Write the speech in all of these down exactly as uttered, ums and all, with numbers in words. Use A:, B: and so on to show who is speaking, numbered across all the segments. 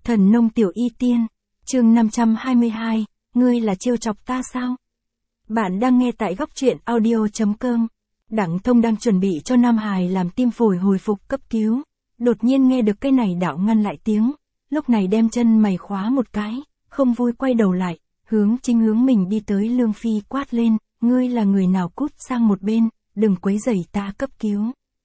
A: Thần nông tiểu y tiên, chương năm trăm hai mươi hai, ngươi là trêu chọc ta sao? Bạn đang nghe tại góc truyện audio chấm com. Đặng Thông đang chuẩn bị cho Nam Hải làm tim phổi hồi phục cấp cứu. Đột nhiên nghe được cái này đạo ngăn lại tiếng, lúc này đem chân mày khóa một cái, không vui quay đầu lại, hướng chính hướng mình đi tới Lương Phi quát lên, ngươi là người nào cút sang một bên, đừng quấy rầy ta cấp cứu.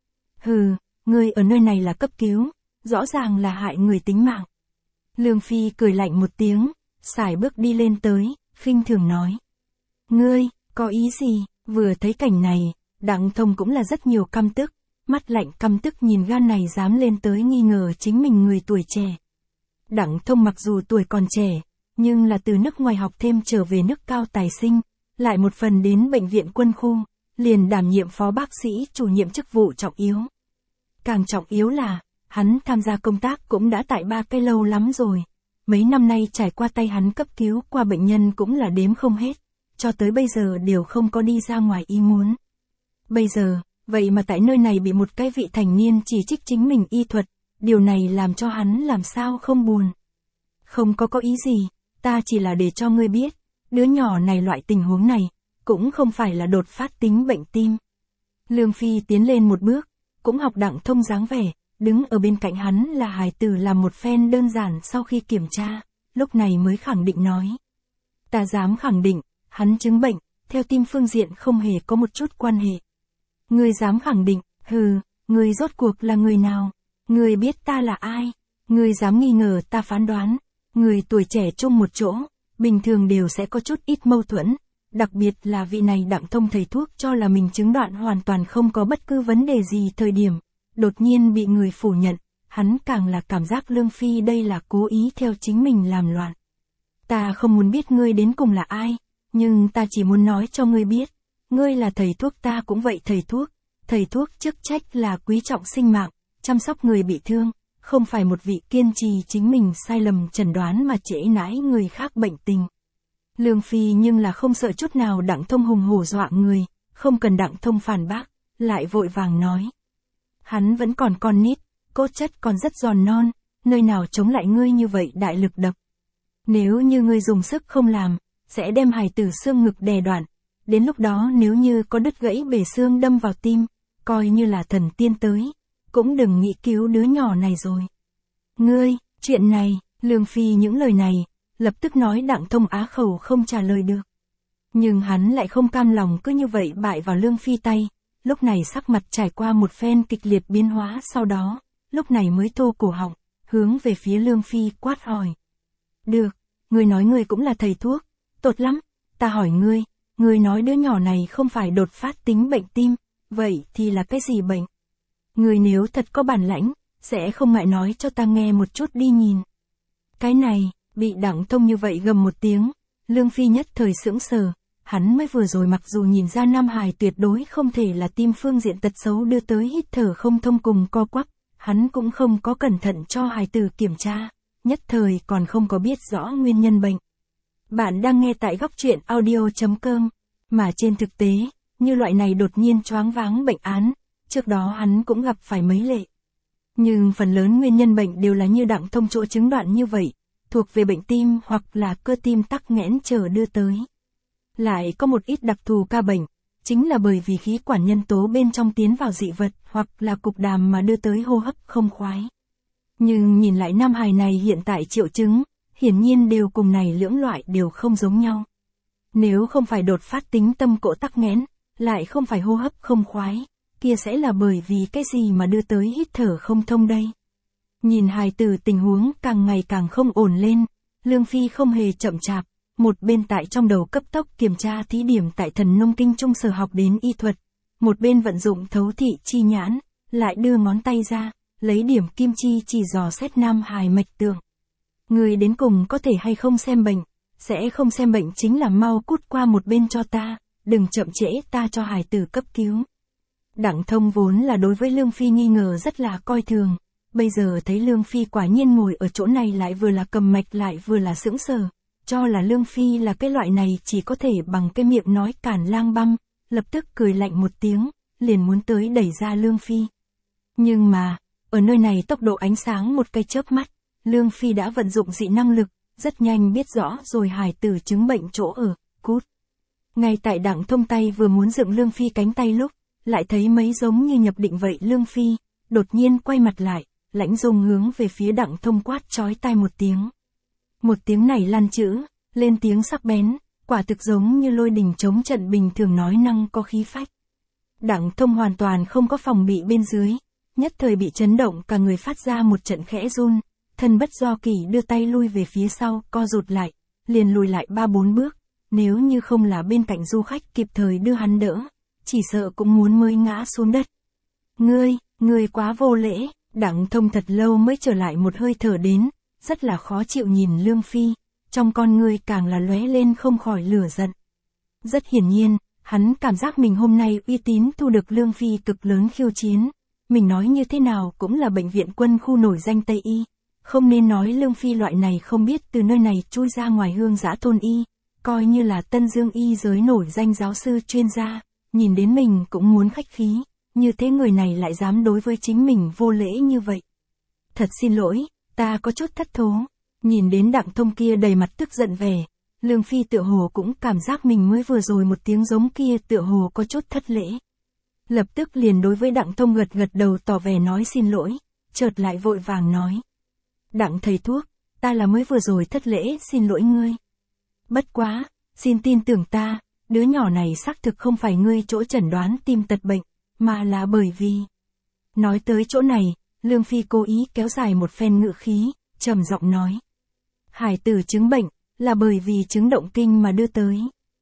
A: Hừ, ngươi ở nơi này là cấp cứu, rõ ràng là hại người tính mạng. Lương Phi cười lạnh một tiếng, sải bước đi lên tới, khinh thường nói. Ngươi, có ý gì? Vừa thấy cảnh này, Đặng Thông cũng là rất nhiều căm tức, mắt lạnh căm tức nhìn gan này dám lên tới nghi ngờ chính mình người tuổi trẻ. Đặng Thông mặc dù tuổi còn trẻ, nhưng là từ nước ngoài học thêm trở về nước cao tài sinh, lại một phần đến bệnh viện quân khu, liền đảm nhiệm phó bác sĩ chủ nhiệm chức vụ trọng yếu. Càng trọng yếu là, hắn tham gia công tác cũng đã tại ba cái lâu lắm rồi. Mấy năm nay trải qua tay hắn cấp cứu qua bệnh nhân cũng là đếm không hết, cho tới bây giờ đều không có đi ra ngoài ý muốn. Bây giờ, vậy mà tại nơi này bị một cái vị thành niên chỉ trích chính mình y thuật, điều này làm cho hắn làm sao không buồn. Không có có ý gì, ta chỉ là để cho ngươi biết, đứa nhỏ này loại tình huống này, cũng không phải là đột phát tính bệnh tim. Lương Phi tiến lên một bước, cũng học Đặng Thông dáng vẻ, đứng ở bên cạnh hắn là hài tử làm một phen đơn giản sau khi kiểm tra, lúc này mới khẳng định nói. Ta dám khẳng định, hắn chứng bệnh, theo tim phương diện không hề có một chút quan hệ. Ngươi dám khẳng định, hừ, ngươi rốt cuộc là người nào? Ngươi biết ta là ai? Ngươi dám nghi ngờ ta phán đoán? Người tuổi trẻ chung một chỗ, bình thường đều sẽ có chút ít mâu thuẫn, đặc biệt là vị này Đặng Thông thầy thuốc cho là mình chứng đoạn hoàn toàn không có bất cứ vấn đề gì thời điểm. Đột nhiên bị người phủ nhận, hắn càng là cảm giác Lương Phi đây là cố ý theo chính mình làm loạn. Ta không muốn biết ngươi đến cùng là ai, nhưng ta chỉ muốn nói cho ngươi biết, ngươi là thầy thuốc ta cũng vậy thầy thuốc, thầy thuốc chức trách là quý trọng sinh mạng, chăm sóc người bị thương, không phải một vị kiên trì chính mình sai lầm chẩn đoán mà trễ nãi người khác bệnh tình. Lương Phi nhưng là không sợ chút nào Đặng Thông hùng hổ dọa người, không cần Đặng Thông phản bác, lại vội vàng nói. Hắn vẫn còn con nít, cốt chất còn rất giòn non, nơi nào chống lại ngươi như vậy đại lực đập. Nếu như ngươi dùng sức không làm, sẽ đem hài tử xương ngực đè đoạn. Đến lúc đó nếu như có đứt gãy bể xương đâm vào tim, coi như là thần tiên tới, cũng đừng nghĩ cứu đứa nhỏ này rồi. Ngươi, chuyện này, Lương Phi những lời này, lập tức nói Đặng Thông á khẩu không trả lời được. Nhưng hắn lại không cam lòng cứ như vậy bại vào Lương Phi tay. Lúc này sắc mặt trải qua một phen kịch liệt biến hóa sau đó, lúc này mới thô cổ họng, hướng về phía Lương Phi quát hỏi. Được, ngươi nói ngươi cũng là thầy thuốc, tốt lắm, ta hỏi ngươi, ngươi nói đứa nhỏ này không phải đột phát tính bệnh tim, vậy thì là cái gì bệnh? Ngươi nếu thật có bản lãnh, sẽ không ngại nói cho ta nghe một chút đi nhìn. Cái này, bị Đặng Thông như vậy gầm một tiếng, Lương Phi nhất thời sững sờ. Hắn mới vừa rồi mặc dù nhìn ra Nam Hải tuyệt đối không thể là tim phương diện tật xấu đưa tới hít thở không thông cùng co quắp, hắn cũng không có cẩn thận cho hài tử kiểm tra, nhất thời còn không có biết rõ nguyên nhân bệnh. Bạn đang nghe tại góc truyện audio chấm com, mà trên thực tế, như loại này đột nhiên choáng váng bệnh án, trước đó hắn cũng gặp phải mấy lệ. Nhưng phần lớn nguyên nhân bệnh đều là như Đặng Thông chỗ chứng đoạn như vậy, thuộc về bệnh tim hoặc là cơ tim tắc nghẽn chờ đưa tới. Lại có một ít đặc thù ca bệnh, chính là bởi vì khí quản nhân tố bên trong tiến vào dị vật hoặc là cục đàm mà đưa tới hô hấp không khoái. Nhưng nhìn lại Nam Hải này hiện tại triệu chứng, hiển nhiên đều cùng này lưỡng loại đều không giống nhau. Nếu không phải đột phát tính tâm cổ tắc nghẽn, lại không phải hô hấp không khoái, kia sẽ là bởi vì cái gì mà đưa tới hít thở không thông đây. Nhìn hài tử tình huống càng ngày càng không ổn lên, Lương Phi không hề chậm chạp. Một bên tại trong đầu cấp tốc kiểm tra thí điểm tại Thần Nông Kinh Trung sở học đến y thuật, một bên vận dụng thấu thị chi nhãn, lại đưa ngón tay ra, lấy điểm kim chi chỉ dò xét Nam Hải mạch tượng. Người đến cùng có thể hay không xem bệnh, sẽ không xem bệnh chính là mau cút qua một bên cho ta, đừng chậm trễ ta cho hài tử cấp cứu. Đặng Thông vốn là đối với Lương Phi nghi ngờ rất là coi thường, bây giờ thấy Lương Phi quả nhiên ngồi ở chỗ này lại vừa là cầm mạch lại vừa là sững sờ. Cho là Lương Phi là cái loại này chỉ có thể bằng cái miệng nói cản lang băm, lập tức cười lạnh một tiếng, liền muốn tới đẩy ra Lương Phi. Nhưng mà, ở nơi này tốc độ ánh sáng một cái chớp mắt, Lương Phi đã vận dụng dị năng lực, rất nhanh biết rõ rồi hài tử chứng bệnh chỗ ở, cút. Ngay tại Đặng Thông tay vừa muốn dựng Lương Phi cánh tay lúc, lại thấy mấy giống như nhập định vậy Lương Phi, đột nhiên quay mặt lại, lãnh dung hướng về phía Đặng Thông quát chói tai một tiếng. Một tiếng này lan chữ, lên tiếng sắc bén, quả thực giống như lôi đình chống trận bình thường nói năng có khí phách. Đặng Thông hoàn toàn không có phòng bị bên dưới, nhất thời bị chấn động cả người phát ra một trận khẽ run, thân bất do kỷ đưa tay lui về phía sau, co rụt lại, liền lùi lại ba bốn bước, nếu như không là bên cạnh du khách kịp thời đưa hắn đỡ, chỉ sợ cũng muốn mới ngã xuống đất. Ngươi, ngươi quá vô lễ, Đặng Thông thật lâu mới trở lại một hơi thở đến, rất là khó chịu nhìn Lương Phi, trong con ngươi càng là lóe lên không khỏi lửa giận. Rất hiển nhiên, hắn cảm giác mình hôm nay uy tín thu được Lương Phi cực lớn khiêu chiến, mình nói như thế nào cũng là bệnh viện quân khu nổi danh Tây Y, không nên nói Lương Phi loại này không biết từ nơi này chui ra ngoài hương giã thôn Y, coi như là Tân Dương Y giới nổi danh giáo sư chuyên gia, nhìn đến mình cũng muốn khách khí, như thế người này lại dám đối với chính mình vô lễ như vậy. Thật xin lỗi, ta có chút thất thố, nhìn đến Đặng Thông kia đầy mặt tức giận vẻ, Lương Phi tựa hồ cũng cảm giác mình mới vừa rồi một tiếng giống kia tựa hồ có chút thất lễ. Lập tức liền đối với Đặng Thông gật gật đầu tỏ vẻ nói xin lỗi, chợt lại vội vàng nói. Đặng thầy thuốc, ta là mới vừa rồi thất lễ xin lỗi ngươi. Bất quá, xin tin tưởng ta, đứa nhỏ này xác thực không phải ngươi chỗ chẩn đoán tim tật bệnh, mà là bởi vì... Nói tới chỗ này, Lương Phi cố ý kéo dài một phen ngự khí, trầm giọng nói. Hải tử chứng bệnh, là bởi vì chứng động kinh mà đưa tới.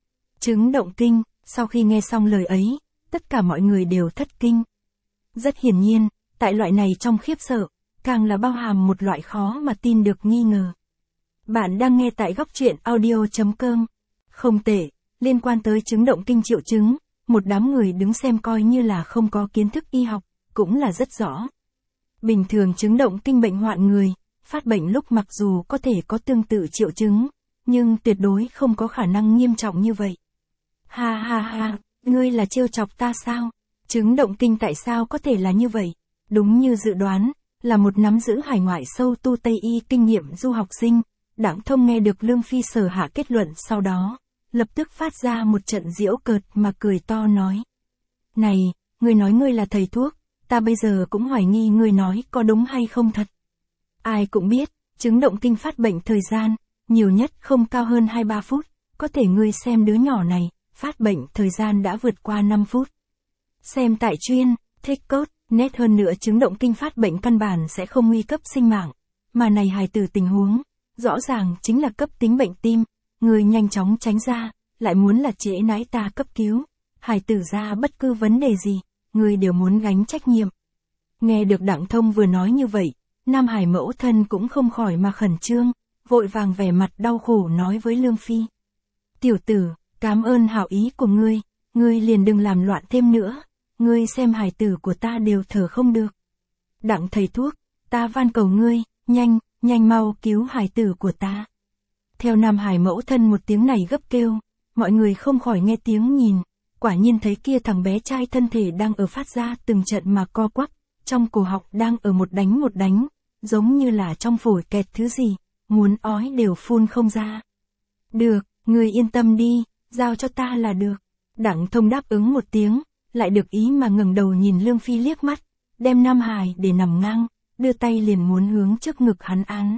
A: Chứng động kinh, sau khi nghe xong lời ấy, tất cả mọi người đều thất kinh. Rất hiển nhiên, tại loại này trong khiếp sợ, càng là bao hàm một loại khó mà tin được nghi ngờ. Bạn đang nghe tại góc truyện audio chấm com. Không tệ, liên quan tới chứng động kinh triệu chứng, một đám người đứng xem coi như là không có kiến thức y học, cũng là rất rõ. Bình thường chứng động kinh bệnh hoạn người, phát bệnh lúc mặc dù có thể có tương tự triệu chứng, nhưng tuyệt đối không có khả năng nghiêm trọng như vậy. Ha ha ha, ngươi là trêu chọc ta sao? Chứng động kinh tại sao có thể là như vậy? Đúng như dự đoán, là một nắm giữ hải ngoại sâu tu Tây Y kinh nghiệm du học sinh, Đặng Thông nghe được Lương Phi sở hạ kết luận sau đó, lập tức phát ra một trận giễu cợt mà cười to nói. Này, ngươi nói ngươi là thầy thuốc, ta bây giờ cũng hoài nghi ngươi nói có đúng hay không thật. Ai cũng biết, chứng động kinh phát bệnh thời gian, nhiều nhất không cao hơn hai ba phút, có thể ngươi xem đứa nhỏ này, phát bệnh thời gian đã vượt qua năm phút. Xem tại chuyên, thích cốt, nét hơn nữa chứng động kinh phát bệnh căn bản sẽ không nguy cấp sinh mạng, mà này hài tử tình huống, rõ ràng chính là cấp tính bệnh tim, người nhanh chóng tránh ra, lại muốn là trễ nãi ta cấp cứu, hài tử ra bất cứ vấn đề gì, người đều muốn gánh trách nhiệm. Nghe được Đặng Thông vừa nói như vậy, Nam Hải mẫu thân cũng không khỏi mà khẩn trương, vội vàng vẻ mặt đau khổ nói với Lương Phi. Tiểu tử, cảm ơn hảo ý của ngươi, ngươi liền đừng làm loạn thêm nữa, ngươi xem hài tử của ta đều thở không được. Đặng thầy thuốc, ta van cầu ngươi, nhanh, nhanh mau cứu hài tử của ta. Theo Nam Hải mẫu thân một tiếng này gấp kêu, mọi người không khỏi nghe tiếng nhìn, quả nhiên thấy kia thằng bé trai thân thể đang ở phát ra từng trận mà co quắp, trong cổ họng đang ở một đánh một đánh, giống như là trong phổi kẹt thứ gì, muốn ói đều phun không ra. Được, ngươi yên tâm đi, giao cho ta là được. Đặng Thông đáp ứng một tiếng, lại được ý mà ngẩng đầu nhìn Lương Phi liếc mắt, đem Nam Hải để nằm ngang, đưa tay liền muốn hướng trước ngực hắn án.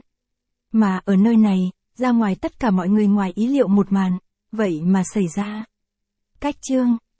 A: Mà ở nơi này, ra ngoài tất cả mọi người ngoài ý liệu một màn, vậy mà xảy ra. Cách chương